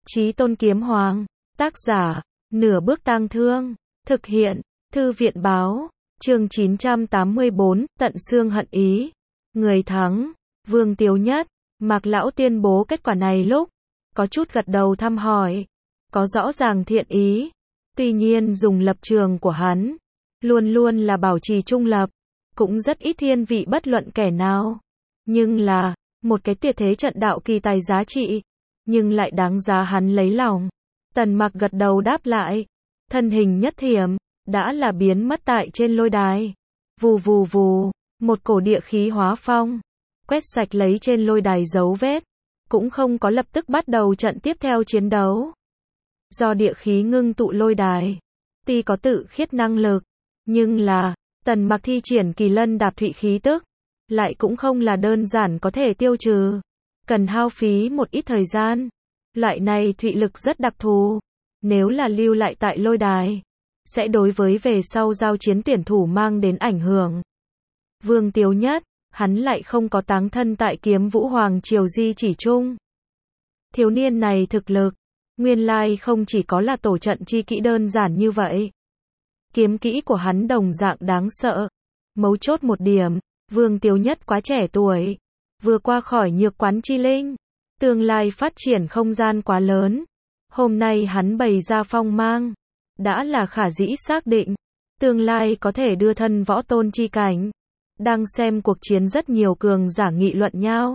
Chí Tôn Kiếm Hoàng, tác giả, Nửa Bước Tang Thương, thực hiện, Thư viện báo, chương 984, Tận Xương Hận Ý. Người thắng, Vương Tiếu Nhất. Mạc Lão tuyên bố kết quả này lúc, có chút gật đầu thăm hỏi, có rõ ràng thiện ý. Tuy nhiên dùng lập trường của hắn, luôn luôn là bảo trì trung lập, cũng rất ít thiên vị bất luận kẻ nào. Nhưng là, một cái tuyệt thế trận đạo kỳ tài giá trị, nhưng lại đáng giá hắn lấy lòng. Tần Mặc gật đầu đáp lại, thân hình nhất thiểm, đã là biến mất tại trên lôi đài. Vù vù vù, một cổ địa khí hóa phong, quét sạch lấy trên lôi đài dấu vết, cũng không có lập tức bắt đầu trận tiếp theo chiến đấu. Do địa khí ngưng tụ lôi đài, tuy có tự khiết năng lực, nhưng là, Tần Mặc thi triển Kỳ Lân Đạp Thụy khí tức, lại cũng không là đơn giản có thể tiêu trừ, cần hao phí một ít thời gian. Loại này thụy lực rất đặc thù, nếu là lưu lại tại lôi đài, sẽ đối với về sau giao chiến tuyển thủ mang đến ảnh hưởng. Vương Tiếu Nhất, hắn lại không có táng thân tại Kiếm Vũ Hoàng Triều di chỉ chung. Thiếu niên này thực lực, nguyên lai không chỉ có là tổ trận chi kỹ đơn giản như vậy. Kiếm kỹ của hắn đồng dạng đáng sợ. Mấu chốt một điểm, Vương Tiếu Nhất quá trẻ tuổi, vừa qua khỏi nhược quán chi linh, tương lai phát triển không gian quá lớn. Hôm nay hắn bày ra phong mang, đã là khả dĩ xác định, tương lai có thể đưa thân võ tôn chi cảnh. Đang xem cuộc chiến rất nhiều cường giả nghị luận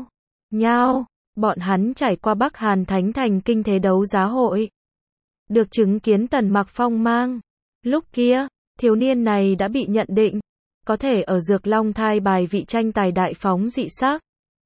nhau, bọn hắn trải qua Bắc Hàn Thánh Thành kinh thế đấu giá hội, được chứng kiến Tần Mặc phong mang. Lúc kia, thiếu niên này đã bị nhận định, có thể ở Dược Long Thai bài vị tranh tài đại phóng dị sắc.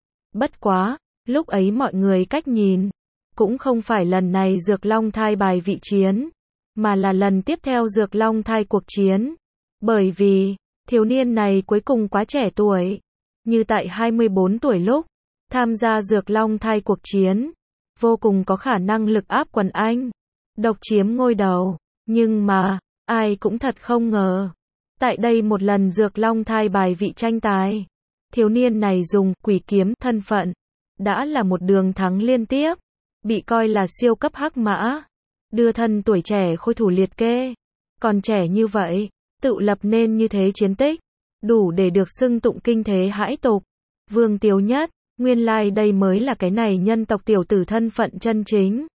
Bất quá, lúc ấy mọi người cách nhìn, cũng không phải lần này Dược Long Thai bài vị chiến, mà là lần tiếp theo Dược Long Thai cuộc chiến. Bởi vì, thiếu niên này cuối cùng quá trẻ tuổi, như tại 24 tuổi lúc, tham gia Dược Long Thai cuộc chiến, vô cùng có khả năng lực áp quần anh, độc chiếm ngôi đầu. Nhưng mà, ai cũng thật không ngờ, tại đây một lần Dược Long Thai bài vị tranh tài, thiếu niên này dùng quỷ kiếm thân phận, đã là một đường thắng liên tiếp, bị coi là siêu cấp hắc mã, đưa thân tuổi trẻ khôi thủ liệt kê. Còn trẻ như vậy, tự lập nên như thế chiến tích, đủ để được xưng tụng kinh thế hãi tục. Vương Tiếu Nhất, nguyên lai đây mới là cái này nhân tộc tiểu tử thân phận chân chính.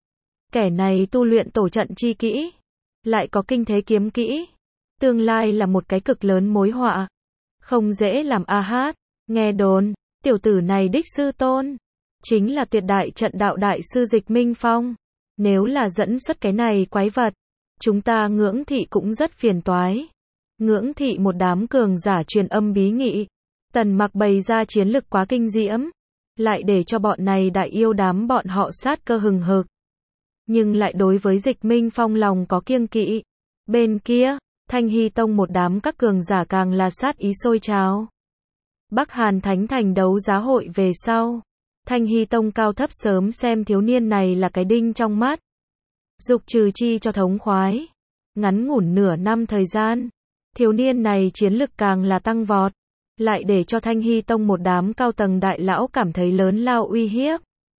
Kẻ này tu luyện tổ trận chi kỹ, lại có kinh thế kiếm kỹ, tương lai là một cái cực lớn mối họa, không dễ làm a hát. Nghe đồn, tiểu tử này đích sư tôn, chính là tuyệt đại trận đạo đại sư Dịch Minh Phong. Nếu là dẫn xuất cái này quái vật, chúng ta Ngưỡng Thị cũng rất phiền toái. Ngưỡng Thị một đám cường giả truyền âm bí nghị, Tần Mặc bày ra chiến lực quá kinh diễm, lại để cho bọn này đại yêu đám bọn họ sát cơ hừng hực. Nhưng lại đối với Dịch Minh Phong lòng có kiêng kỵ. Bên kia, Thanh Hy Tông một đám các cường giả càng là sát ý sôi trào. Bắc Hàn Thánh Thành đấu giá hội về sau, Thanh Hy Tông cao thấp sớm xem thiếu niên này là cái đinh trong mắt. Dục trừ chi cho thống khoái. Ngắn ngủn nửa năm thời gian, thiếu niên này chiến lực càng là tăng vọt, lại để cho Thanh Hy Tông một đám cao tầng đại lão cảm thấy lớn lao uy hiếp.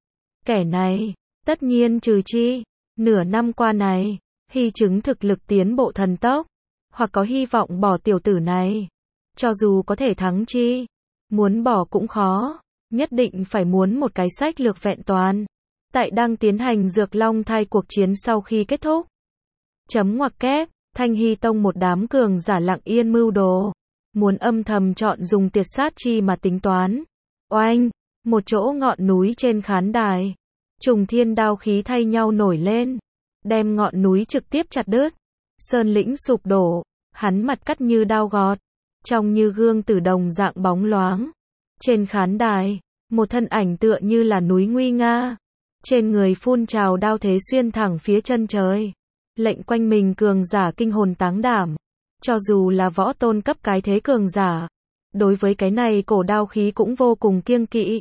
Kẻ này, tất nhiên trừ chi, nửa năm qua này, hy chứng thực lực tiến bộ thần tốc, hoặc có hy vọng bỏ tiểu tử này. Cho dù có thể thắng chi, muốn bỏ cũng khó, nhất định phải muốn một cái sách lược vẹn toàn. Tại đang tiến hành Dược Long Thai cuộc chiến sau khi kết thúc. Chấm ngoặc kép, Thanh Hy Tông một đám cường giả lặng yên mưu đồ, muốn âm thầm chọn dùng tiệt sát chi mà tính toán. Oanh, một chỗ ngọn núi trên khán đài, trùng thiên đao khí thay nhau nổi lên, đem ngọn núi trực tiếp chặt đứt. Sơn lĩnh sụp đổ, hắn mặt cắt như đao gọt, trông như gương tử đồng dạng bóng loáng. Trên khán đài, một thân ảnh tựa như là núi nguy nga, trên người phun trào đao thế xuyên thẳng phía chân trời, lệnh quanh mình cường giả kinh hồn táng đảm. Cho dù là võ tôn cấp cái thế cường giả, đối với cái này cổ đao khí cũng vô cùng kiêng kỵ,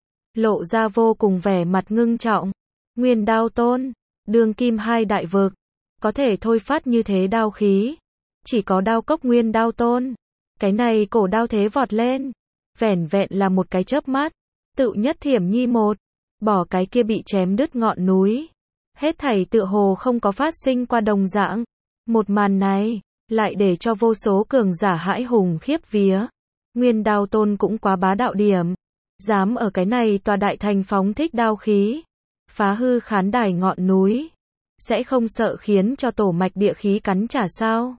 lộ ra vô cùng vẻ mặt ngưng trọng. Nguyên Đao Tôn, đương kim hai đại vực, có thể thôi phát như thế đao khí, chỉ có Đao Cốc Nguyên Đao Tôn. Cái này cổ đao thế vọt lên, vẻn vẹn là một cái chớp mắt, tự nhất thiểm nhi một, bỏ cái kia bị chém đứt ngọn núi. Hết thảy tựa hồ không có phát sinh qua đồng dạng. Một màn này, lại để cho vô số cường giả hãi hùng khiếp vía. Nguyên Đao Tôn cũng quá bá đạo điểm. Dám ở cái này tòa đại thành phóng thích đao khí. Phá hư khán đài ngọn núi. Sẽ không sợ khiến cho tổ mạch địa khí cắn trả sao?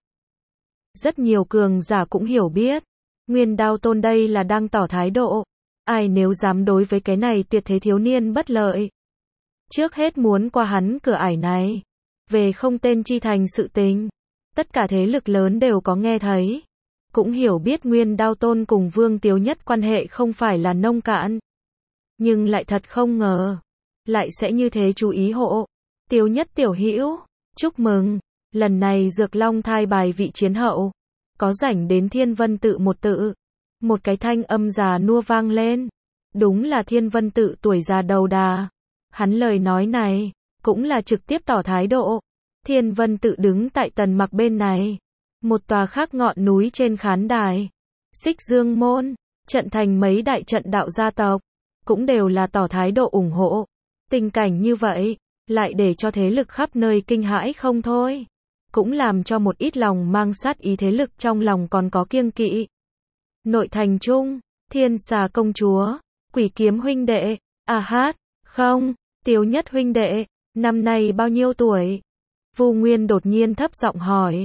Rất nhiều cường giả cũng hiểu biết. Nguyên Đao Tôn đây là đang tỏ thái độ. Ai nếu dám đối với cái này tuyệt thế thiếu niên bất lợi. Trước hết muốn qua hắn cửa ải này. Về không tên chi thành sự tình. Tất cả thế lực lớn đều có nghe thấy. Cũng hiểu biết Nguyên Đao Tôn cùng Vương Tiếu Nhất quan hệ không phải là nông cạn. Nhưng lại thật không ngờ. Lại sẽ như thế chú ý hộ. Tiếu Nhất tiểu hữu, chúc mừng. Lần này Dược Long thai bài vị chiến hậu. Có rảnh đến Thiên Vân Tự một tự. Một cái thanh âm già nua vang lên. Đúng là Thiên Vân Tự tuổi già đầu đà. Hắn lời nói này, cũng là trực tiếp tỏ thái độ. Thiên Vân Tự đứng tại Tần Mặc bên này. Một tòa khác ngọn núi trên khán đài. Xích Dương Môn, trận thành mấy đại trận đạo gia tộc. Cũng đều là tỏ thái độ ủng hộ. Tình cảnh như vậy, lại để cho thế lực khắp nơi kinh hãi không thôi. Cũng làm cho một ít lòng mang sát ý thế lực trong lòng còn có kiêng kỵ. Nội thành trung, Thiên Xà công chúa, Quỷ Kiếm huynh đệ, hát, không, Tiếu Nhất huynh đệ, năm nay bao nhiêu tuổi? Vu Nguyên đột nhiên thấp giọng hỏi.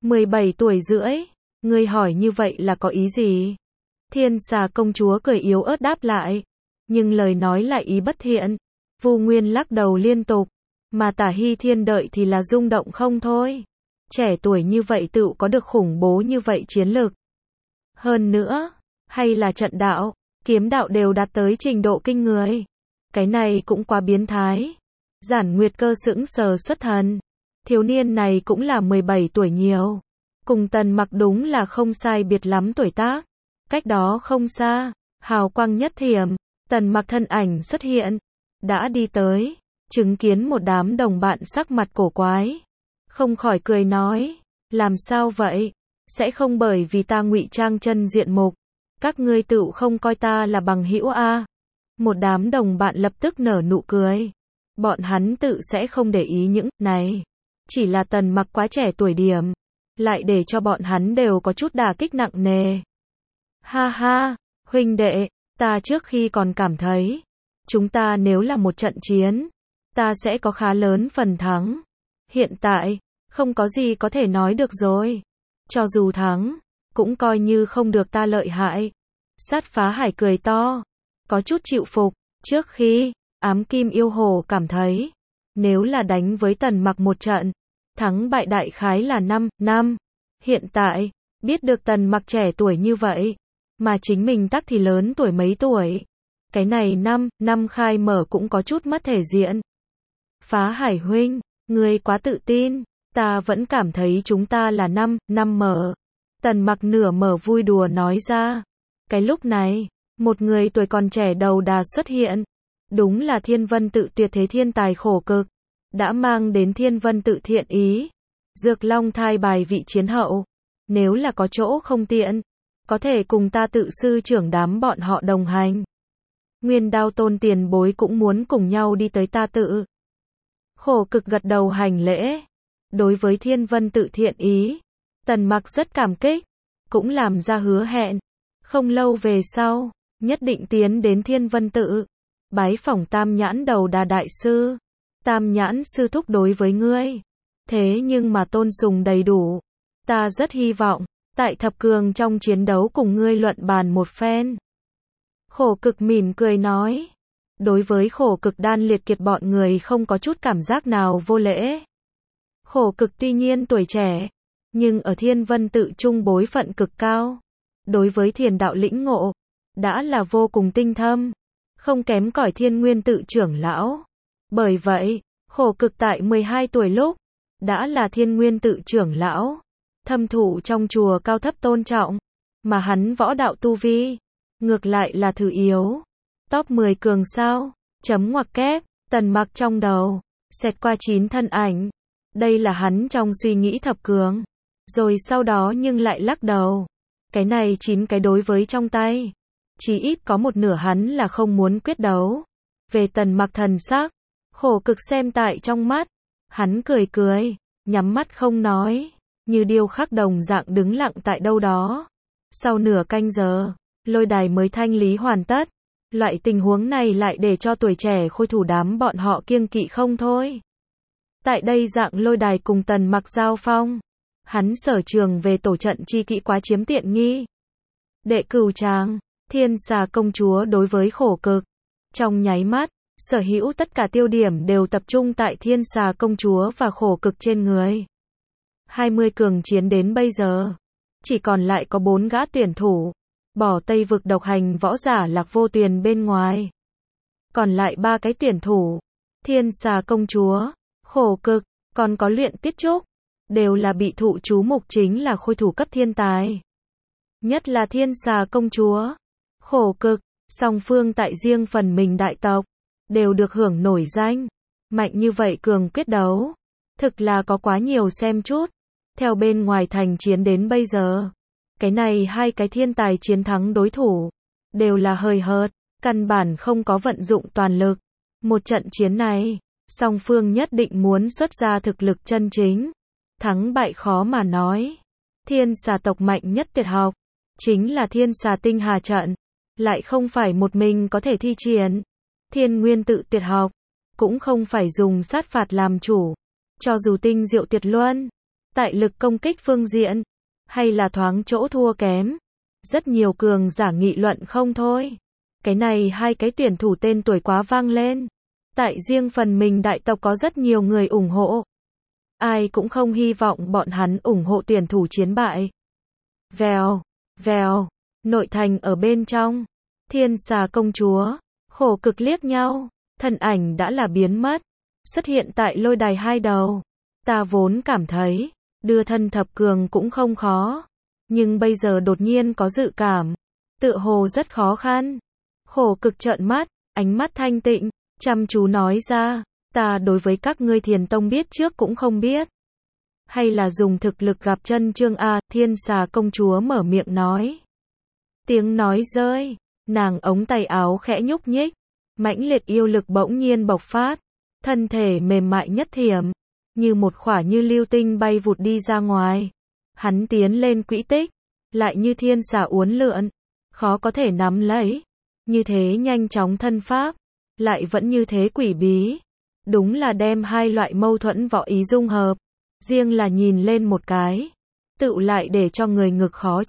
17 tuổi rưỡi, ngươi hỏi như vậy là có ý gì? Thiên Xà công chúa cười yếu ớt đáp lại, nhưng lời nói lại ý bất thiện. Vu Nguyên lắc đầu liên tục, mà Tả Hy Thiên đợi thì là rung động không thôi. Trẻ tuổi như vậy tự có được khủng bố như vậy chiến lược. Hơn nữa, hay là trận đạo, kiếm đạo đều đạt tới trình độ kinh người. Cái này cũng quá biến thái. Giản Nguyệt Cơ sững sờ xuất thần. Thiếu niên này cũng là 17 tuổi nhiều. Cùng Tần Mặc đúng là không sai biệt lắm tuổi tác. Cách đó không xa, hào quang nhất thiểm, Tần Mặc thân ảnh xuất hiện. Đã đi tới, chứng kiến một đám đồng bạn sắc mặt cổ quái. Không khỏi cười nói, làm sao vậy? Sẽ không bởi vì ta ngụy trang chân diện mục. Các ngươi tựu không coi ta là bằng hữu a? Một đám đồng bạn lập tức nở nụ cười. Bọn hắn tự sẽ không để ý những này. Chỉ là Tần Mặc quá trẻ tuổi điểm. Lại để cho bọn hắn đều có chút đả kích nặng nề. Ha ha, huynh đệ, ta trước khi còn cảm thấy. Chúng ta nếu là một trận chiến. Ta sẽ có khá lớn phần thắng. Hiện tại, không có gì có thể nói được rồi. Cho dù thắng, cũng coi như không được ta lợi hại. Sát Phá Hải cười to. Có chút chịu phục. Trước khi, Ám Kim Yêu Hồ cảm thấy. Nếu là đánh với Tần Mặc một trận. Thắng bại đại khái là 5. Hiện tại, biết được Tần Mặc trẻ tuổi như vậy. Mà chính mình tắc thì lớn tuổi mấy tuổi. Cái này 5 khai mở cũng có chút mất thể diện. Phá Hải huynh, ngươi quá tự tin. Ta vẫn cảm thấy chúng ta là 5 mở. Tần Mặc nửa mở vui đùa nói ra. Cái lúc này, một người tuổi còn trẻ đầu đà xuất hiện. Đúng là Thiên Vân Tự tuyệt thế thiên tài khổ cực. Đã mang đến Thiên Vân Tự thiện ý. Dược Long thai bài vị chiến hậu. Nếu là có chỗ không tiện, có thể cùng ta tự sư trưởng đám bọn họ đồng hành. Nguyên Đao Tôn tiền bối cũng muốn cùng nhau đi tới ta tự. Khổ cực gật đầu hành lễ. Đối với Thiên Vân Tự thiện ý, Tần Mặc rất cảm kích, cũng làm ra hứa hẹn. Không lâu về sau, nhất định tiến đến Thiên Vân Tự, bái phỏng Tam Nhãn Đầu Đà đại sư. Tam Nhãn sư thúc đối với ngươi, thế nhưng mà tôn sùng đầy đủ. Ta rất hy vọng, tại thập cường trong chiến đấu cùng ngươi luận bàn một phen. Khổ cực mỉm cười nói. Đối với khổ cực đan liệt kiệt bọn người không có chút cảm giác nào vô lễ. Khổ cực tuy nhiên tuổi trẻ, nhưng ở Thiên Vân Tự trung bối phận cực cao. Đối với thiền đạo lĩnh ngộ, đã là vô cùng tinh thâm, không kém cỏi Thiên Nguyên Tự trưởng lão. Bởi vậy, khổ cực tại 12 tuổi lúc, đã là Thiên Nguyên Tự trưởng lão, thâm thụ trong chùa cao thấp tôn trọng, mà hắn võ đạo tu vi, ngược lại là thử yếu. Top 10 cường sao, chấm ngoặc kép, Tần Mặc trong đầu, xẹt qua 9 thân ảnh. Đây là hắn trong suy nghĩ thập cường. Rồi sau đó nhưng lại lắc đầu. Cái này 9 cái đối với trong tay. Chỉ ít có một nửa hắn là không muốn quyết đấu. Về Tần Mặc thần sắc, Khổ cực xem tại trong mắt, hắn cười cười, nhắm mắt không nói, như điêu khắc đồng dạng đứng lặng tại đâu đó. Sau nửa canh giờ, lôi đài mới thanh lý hoàn tất. Loại tình huống này lại để cho tuổi trẻ khôi thủ đám bọn họ kiêng kỵ không thôi. Tại đây dạng lôi đài cùng Tần Mặc giao phong, hắn sở trường về tổ trận chi kỹ quá chiếm tiện nghi. Đệ cửu tràng, Thiên Xà công chúa đối với khổ cực. Trong nháy mắt, sở hữu tất cả tiêu điểm đều tập trung tại Thiên Xà công chúa và khổ cực trên người. 20 cường chiến đến bây giờ, chỉ còn lại có 4 gã tuyển thủ, bỏ Tây vực độc hành võ giả Lạc Vô Tuyền bên ngoài. Còn lại 3 cái tuyển thủ, Thiên Xà công chúa, khổ cực, còn có Luyện Tiết Trúc, đều là bị thụ chú mục chính là khôi thủ cấp thiên tài. Nhất là Thiên Xà công chúa, khổ cực, song phương tại riêng phần mình đại tộc, đều được hưởng nổi danh. Mạnh như vậy cường quyết đấu, thực là có quá nhiều xem chút. Theo bên ngoài thành chiến đến bây giờ, cái này 2 cái thiên tài chiến thắng đối thủ, đều là hời hợt, căn bản không có vận dụng toàn lực. Một trận chiến này, song phương nhất định muốn xuất ra thực lực chân chính. Thắng bại khó mà nói. Thiên Xà tộc mạnh nhất tuyệt học, chính là Thiên Xà tinh hà trận, lại không phải một mình có thể thi triển. Thiên Nguyên tự tuyệt học, cũng không phải dùng sát phạt làm chủ. Cho dù tinh diệu tuyệt luân, tại lực công kích phương diện, hay là thoáng chỗ thua kém, rất nhiều cường giả nghị luận không thôi. Cái này 2 cái tuyển thủ tên tuổi quá vang lên. Tại riêng phần mình đại tộc có rất nhiều người ủng hộ. Ai cũng không hy vọng bọn hắn ủng hộ tuyển thủ chiến bại. Vèo, vèo, nội thành ở bên trong, Thiên Xà công chúa, khổ cực liếc nhau, thân ảnh đã là biến mất, xuất hiện tại lôi đài 2 đầu. Ta vốn cảm thấy, đưa thân thập cường cũng không khó, nhưng bây giờ đột nhiên có dự cảm, tựa hồ rất khó khăn. Khổ cực trợn mắt, ánh mắt thanh tịnh, chăm chú nói ra, ta đối với các ngươi Thiền Tông biết trước cũng không biết. Hay là dùng thực lực gặp chân chương a, Thiên Xà công chúa mở miệng nói. Tiếng nói rơi, nàng ống tay áo khẽ nhúc nhích, mãnh liệt yêu lực bỗng nhiên bộc phát, thân thể mềm mại nhất thiểm, như một khỏa như lưu tinh bay vụt đi ra ngoài. Hắn tiến lên quỹ tích, lại như thiên xà uốn lượn, khó có thể nắm lấy. Như thế nhanh chóng thân pháp, lại vẫn như thế quỷ bí. Đúng là đem 2 loại mâu thuẫn võ ý dung hợp. Riêng là nhìn lên một cái, tựu lại để cho người ngực khó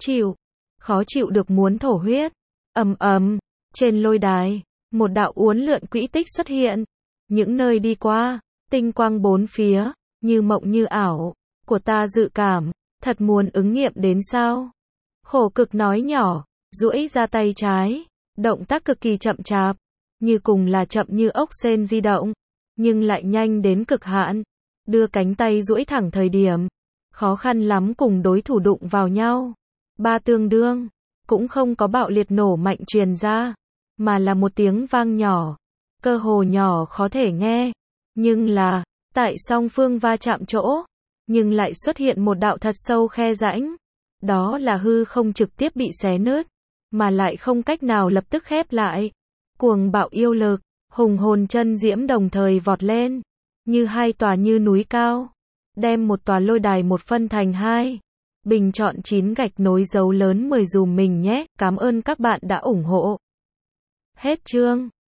chịu được muốn thổ huyết. Ầm ầm, trên lôi đài, một đạo uốn lượn quỹ tích xuất hiện. Những nơi đi qua, tinh quang bốn phía, như mộng như ảo, của ta dự cảm, thật muốn ứng nghiệm đến sao? Khổ cực nói nhỏ, duỗi ra tay trái, động tác cực kỳ chậm chạp, như cùng là chậm như ốc sên di động, nhưng lại nhanh đến cực hạn. Đưa cánh tay duỗi thẳng thời điểm, khó khăn lắm cùng đối thủ đụng vào nhau. 3 tương đương, cũng không có bạo liệt nổ mạnh truyền ra, mà là một tiếng vang nhỏ, cơ hồ nhỏ khó thể nghe. Nhưng là, tại song phương va chạm chỗ, nhưng lại xuất hiện một đạo thật sâu khe rãnh. Đó là hư không trực tiếp bị xé nứt, mà lại không cách nào lập tức khép lại. Cuồng bạo yêu lực, hùng hồn chân diễm đồng thời vọt lên, như 2 tòa như núi cao, đem một tòa lôi đài một phân thành 2. Bình chọn 9 gạch nối dấu lớn 10 dùm mình nhé, cảm ơn các bạn đã ủng hộ. Hết chương.